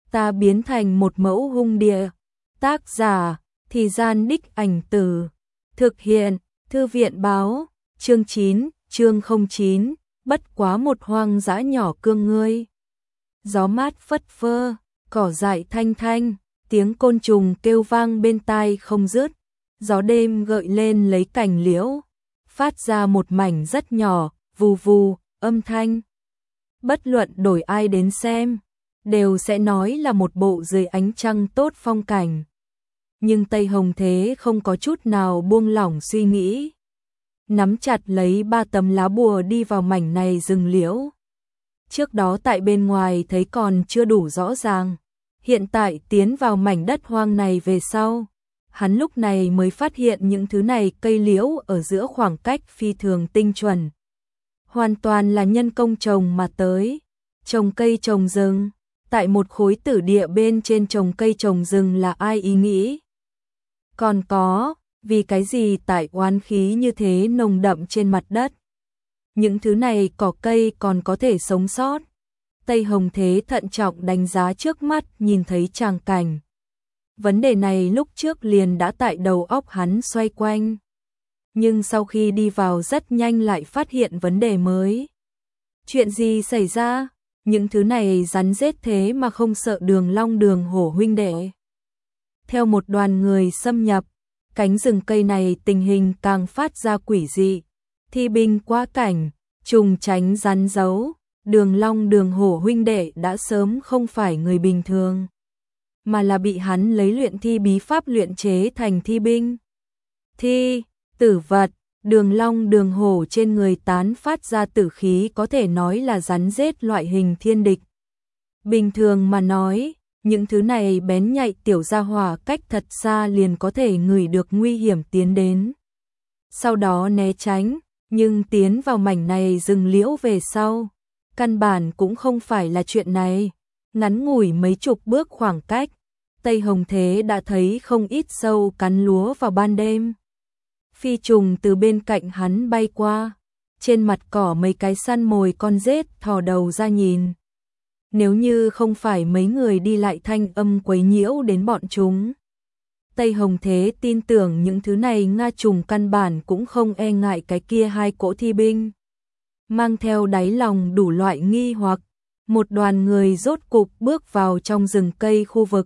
ta biến thành một mẫu hung địa. Tác giả, Thì Gian Đích Ảnh Từ. Thực hiện, Thư viện báo, chương 9, chương 09, bất quá một hoang dã nhỏ cương ngươi. Gió mát phất phơ, cỏ dại thanh thanh, tiếng côn trùng kêu vang bên tai không dứt. Gió đêm gợi lên lấy cành liễu, phát ra một mảnh rất nhỏ, vù vù, âm thanh. Bất luận đổi ai đến xem, đều sẽ nói là một bộ dưới ánh trăng tốt phong cảnh. Nhưng Tây Hồng Thế không có chút nào buông lỏng suy nghĩ. Nắm chặt lấy 3 tấm lá bùa đi vào mảnh này rừng liễu. Trước đó tại bên ngoài thấy còn chưa đủ rõ ràng. Hiện tại tiến vào mảnh đất hoang này về sau. Hắn lúc này mới phát hiện những thứ này cây liễu ở giữa khoảng cách phi thường tinh chuẩn. Hoàn toàn là nhân công trồng mà tới. Trồng cây trồng rừng. Tại một khối tử địa bên trên trồng cây trồng rừng là ai ý nghĩ? Còn có, vì cái gì tại oán khí như thế nồng đậm trên mặt đất? Những thứ này cỏ cây còn có thể sống sót. Tây Hồng Thế thận trọng đánh giá trước mắt nhìn thấy tràng cảnh. Vấn đề này lúc trước liền đã tại đầu óc hắn xoay quanh. Nhưng sau khi đi vào rất nhanh lại phát hiện vấn đề mới. Chuyện gì xảy ra? Những thứ này rắn rết thế mà không sợ Đường Long Đường Hổ huynh đệ. Theo một đoàn người xâm nhập, cánh rừng cây này tình hình càng phát ra quỷ dị. Thi binh quá cảnh, trùng tránh rắn giấu, Đường Long Đường Hổ huynh đệ đã sớm không phải người bình thường, mà là bị hắn lấy luyện thi bí pháp luyện chế thành thi binh. Thi, tử vật, Đường Long Đường Hổ trên người tán phát ra tử khí có thể nói là rắn rết loại hình thiên địch. Bình thường mà nói, những thứ này bén nhạy tiểu gia hỏa cách thật xa liền có thể ngửi được nguy hiểm tiến đến. Sau đó né tránh, nhưng tiến vào mảnh này rừng liễu về sau. Căn bản cũng không phải là chuyện này. Ngắn ngủi mấy chục bước khoảng cách, Tây Hồng Thế đã thấy không ít sâu cắn lúa vào ban đêm. Phi trùng từ bên cạnh hắn bay qua, trên mặt cỏ mấy cái săn mồi con rết thò đầu ra nhìn. Nếu như không phải mấy người đi lại thanh âm quấy nhiễu đến bọn chúng, Tây Hồng Thế tin tưởng những thứ này Nga trùng căn bản cũng không e ngại cái kia 2 cỗ thi binh. Mang theo đáy lòng đủ loại nghi hoặc, một đoàn người rốt cục bước vào trong rừng cây khu vực.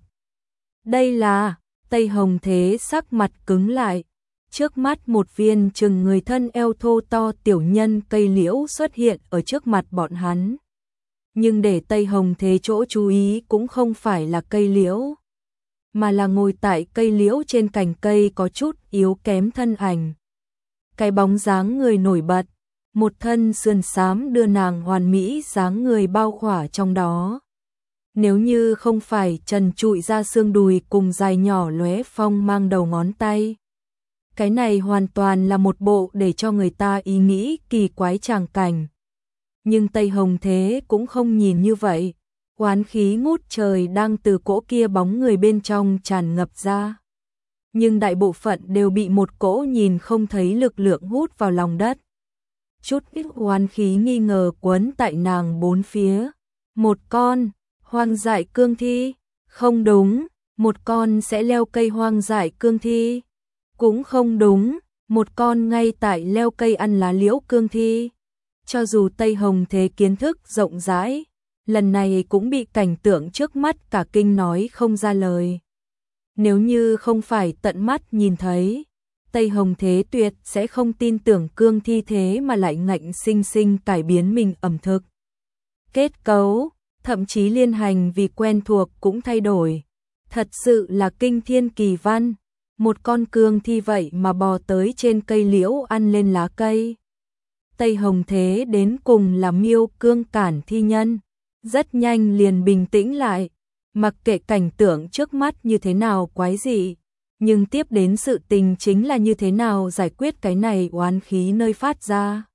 Đây là, Tây Hồng Thế sắc mặt cứng lại. Trước mắt một viên chừng người thân eo thô to tiểu nhân cây liễu xuất hiện ở trước mặt bọn hắn. Nhưng để Tây Hồng Thế chỗ chú ý cũng không phải là cây liễu, mà là ngồi tại cây liễu trên cành cây có chút yếu kém thân ảnh. Cái bóng dáng người nổi bật, một thân sườn xám đưa nàng hoàn mỹ dáng người bao khỏa trong đó. Nếu như không phải trần trụi ra xương đùi cùng dài nhỏ lóe phong mang đầu ngón tay, cái này hoàn toàn là một bộ để cho người ta ý nghĩ kỳ quái tràng cảnh. Nhưng Tây Hồng Thế cũng không nhìn như vậy. Oán khí ngút trời đang từ cỗ kia bóng người bên trong tràn ngập ra. Nhưng đại bộ phận đều bị một cỗ nhìn không thấy lực lượng hút vào lòng đất. Chút ít oán khí nghi ngờ quấn tại nàng bốn phía. Một con, hoang dại cương thi. Không đúng, một con sẽ leo cây hoang dại cương thi. Cũng không đúng, một con ngay tại leo cây ăn lá liễu cương thi. Cho dù Tây Hồng Thế kiến thức rộng rãi, lần này cũng bị cảnh tượng trước mắt cả kinh nói không ra lời. Nếu như không phải tận mắt nhìn thấy, Tây Hồng Thế tuyệt sẽ không tin tưởng cương thi thế mà lại ngạnh sinh sinh cải biến mình ẩm thực. Kết cấu, thậm chí liên hành vì quen thuộc cũng thay đổi. Thật sự là kinh thiên kỳ văn. Một con cương thi vậy mà bò tới trên cây liễu ăn lên lá cây. Tây Hồng Thế đến cùng là miêu cương cản thi nhân. Rất nhanh liền bình tĩnh lại. Mặc kệ cảnh tượng trước mắt như thế nào quái dị, nhưng tiếp đến sự tình chính là như thế nào giải quyết cái này oán khí nơi phát ra.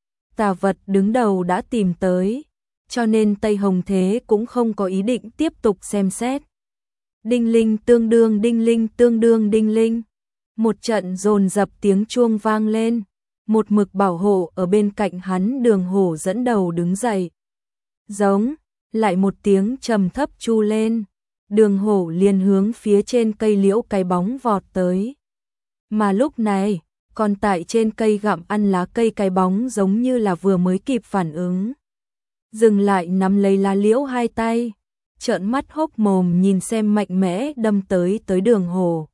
Tà vật đứng đầu đã tìm tới, cho nên Tây Hồng Thế cũng không có ý định tiếp tục xem xét. Đinh linh tương đương đinh linh tương đương đinh linh. Một trận dồn dập tiếng chuông vang lên, một mực bảo hộ ở bên cạnh hắn Đường Hổ dẫn đầu đứng dậy. Giống, lại một tiếng trầm thấp chu lên, Đường Hổ liền hướng phía trên cây liễu cái bóng vọt tới. Mà lúc này, còn tại trên cây gặm ăn lá cây cái bóng giống như là vừa mới kịp phản ứng. Dừng lại nắm lấy lá liễu hai tay, trợn mắt hốc mồm nhìn xem mạnh mẽ đâm tới Đường Hổ.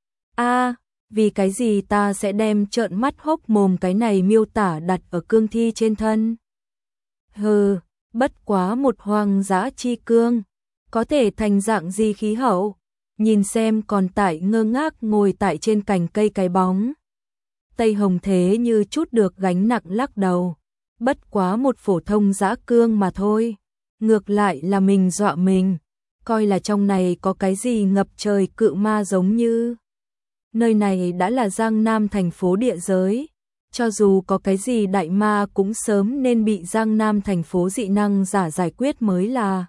Vì cái gì ta sẽ đem trợn mắt hốc mồm cái này miêu tả đặt ở cương thi trên thân? Hừ, bất quá một hoang dã chi cương, có thể thành dạng gì khí hậu? Nhìn xem còn tại ngơ ngác ngồi tại trên cành cây cái bóng. Tây Hồng Thế như chút được gánh nặng lắc đầu. Bất quá một phổ thông dã cương mà thôi. Ngược lại là mình dọa mình. Coi là trong này có cái gì ngập trời cự ma giống như. Nơi này đã là Giang Nam thành phố địa giới. Cho dù có cái gì đại ma cũng sớm nên bị Giang Nam thành phố dị năng giả giải quyết mới là.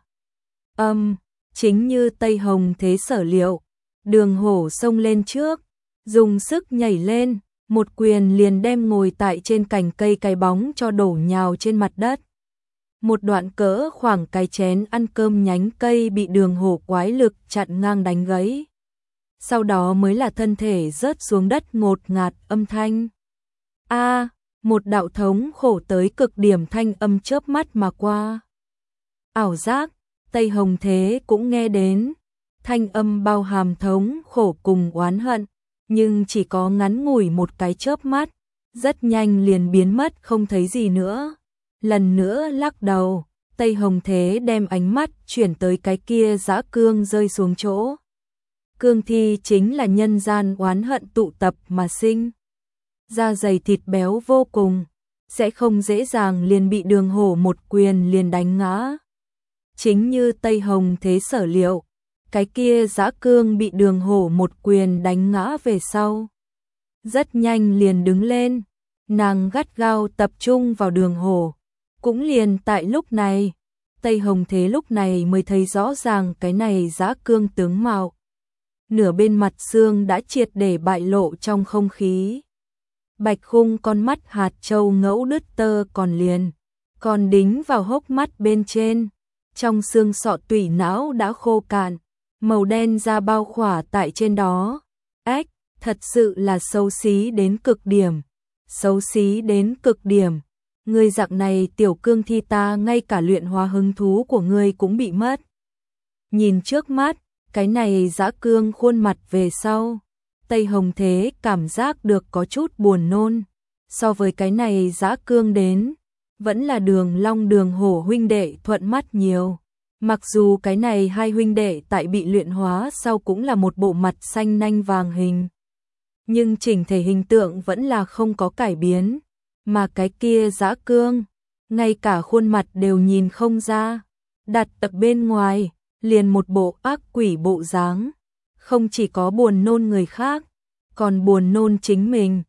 Chính như Tây Hồng Thế sở liệu. Đường Hổ xông lên trước, dùng sức nhảy lên, một quyền liền đem ngồi tại trên cành cây cái bóng cho đổ nhào trên mặt đất. Một đoạn cỡ khoảng cái chén ăn cơm nhánh cây bị Đường Hổ quái lực chặn ngang đánh gãy. Sau đó mới là thân thể rớt xuống đất ngột ngạt âm thanh. Một đạo thống khổ tới cực điểm thanh âm chớp mắt mà qua. Ảo giác, Tây Hồng Thế cũng nghe đến. Thanh âm bao hàm thống khổ cùng oán hận, nhưng chỉ có ngắn ngủi một cái chớp mắt, rất nhanh liền biến mất không thấy gì nữa. Lần nữa lắc đầu, Tây Hồng Thế đem ánh mắt chuyển tới cái kia dã cương rơi xuống chỗ. Cương thi chính là nhân gian oán hận tụ tập mà sinh. Da dày thịt béo vô cùng, sẽ không dễ dàng liền bị Đường Hổ một quyền liền đánh ngã. Chính như Tây Hồng Thế sở liệu, cái kia dã cương bị Đường Hổ một quyền đánh ngã về sau. Rất nhanh liền đứng lên, nàng gắt gao tập trung vào Đường Hổ. Cũng liền tại lúc này, Tây Hồng Thế lúc này mới thấy rõ ràng cái này dã cương tướng mạo. Nửa bên mặt xương đã triệt để bại lộ trong không khí. Bạch khung con mắt hạt châu ngẫu đứt tơ còn đính vào hốc mắt bên trên. Trong xương sọ tủy não đã khô cạn, màu đen da bao khỏa tại trên đó. Thật sự là xấu xí đến cực điểm. Xấu xí đến cực điểm. Ngươi dạng này tiểu cương thi ta ngay cả luyện hóa hứng thú của ngươi cũng bị mất. Nhìn trước mắt, cái này dã cương khuôn mặt về sau. Tây Hồng Thế cảm giác được có chút buồn nôn. So với cái này dã cương đến, vẫn là Đường Long Đường Hổ huynh đệ thuận mắt nhiều. Mặc dù cái này hai huynh đệ tại bị luyện hóa sau cũng là một bộ mặt xanh nanh vàng hình. Nhưng chỉnh thể hình tượng vẫn là không có cải biến. Mà cái kia dã cương, ngay cả khuôn mặt đều nhìn không ra. Đặt ở bên ngoài, liền một bộ ác quỷ bộ dáng. Không chỉ có buồn nôn người khác, còn buồn nôn chính mình.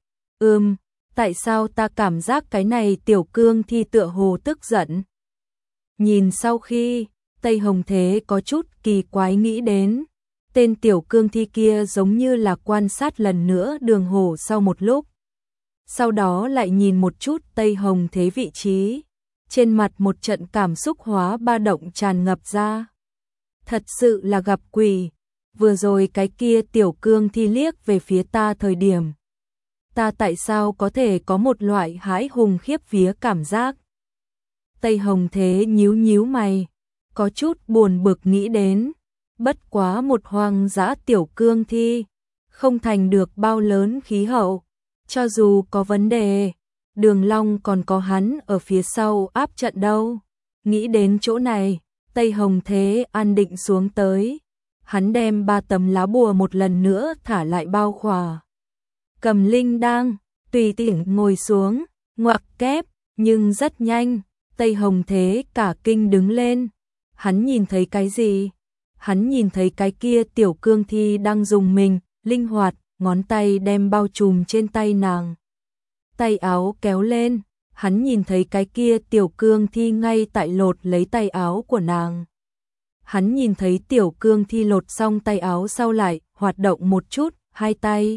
Tại sao ta cảm giác cái này tiểu cương thi tựa hồ tức giận? Nhìn sau khi, Tây Hồng Thế có chút kỳ quái nghĩ đến. Tên tiểu cương thi kia giống như là quan sát lần nữa Đường Hổ sau một lúc. Sau đó lại nhìn một chút Tây Hồng Thế vị trí. Trên mặt một trận cảm xúc hóa ba động tràn ngập ra. Thật sự là gặp quỷ. Vừa rồi cái kia tiểu cương thi liếc về phía ta thời điểm. Ta tại sao có thể có một loại hãi hùng khiếp vía cảm giác? Tây Hồng Thế nhíu nhíu mày, có chút buồn bực nghĩ đến. Bất quá một hoang dã tiểu cương thi, không thành được bao lớn khí hậu. Cho dù có vấn đề, Đường Long còn có hắn ở phía sau áp trận đâu. Nghĩ đến chỗ này, Tây Hồng Thế an định xuống tới. Hắn đem 3 tấm lá bùa một lần nữa thả lại bao khỏa. Cầm linh đang, tùy tiện ngồi xuống, ngoặc kép, nhưng rất nhanh, Tây Hồng Thế cả kinh đứng lên. Hắn nhìn thấy cái gì? Hắn nhìn thấy cái kia tiểu cương thi đang dùng mình, linh hoạt, ngón tay đem bao trùm trên tay nàng. Tay áo kéo lên, hắn nhìn thấy cái kia tiểu cương thi ngay tại lột lấy tay áo của nàng. Hắn nhìn thấy tiểu cương thi lột xong tay áo sau lại, hoạt động một chút, hai tay.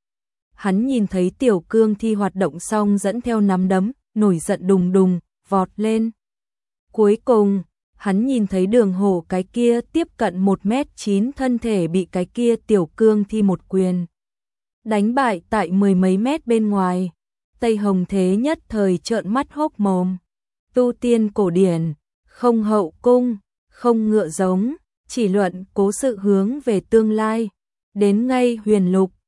Hắn nhìn thấy tiểu cương thi hoạt động xong dẫn theo nắm đấm, nổi giận đùng đùng, vọt lên. Cuối cùng, hắn nhìn thấy Đường Hổ cái kia tiếp cận 1m9 thân thể bị cái kia tiểu cương thi một quyền đánh bại tại mười mấy mét bên ngoài. Tây Hồng Thế nhất thời trợn mắt hốc mồm. Tu tiên cổ điển, không hậu cung, không ngựa giống, chỉ luận cố sự hướng về tương lai. Đến ngay huyền lục,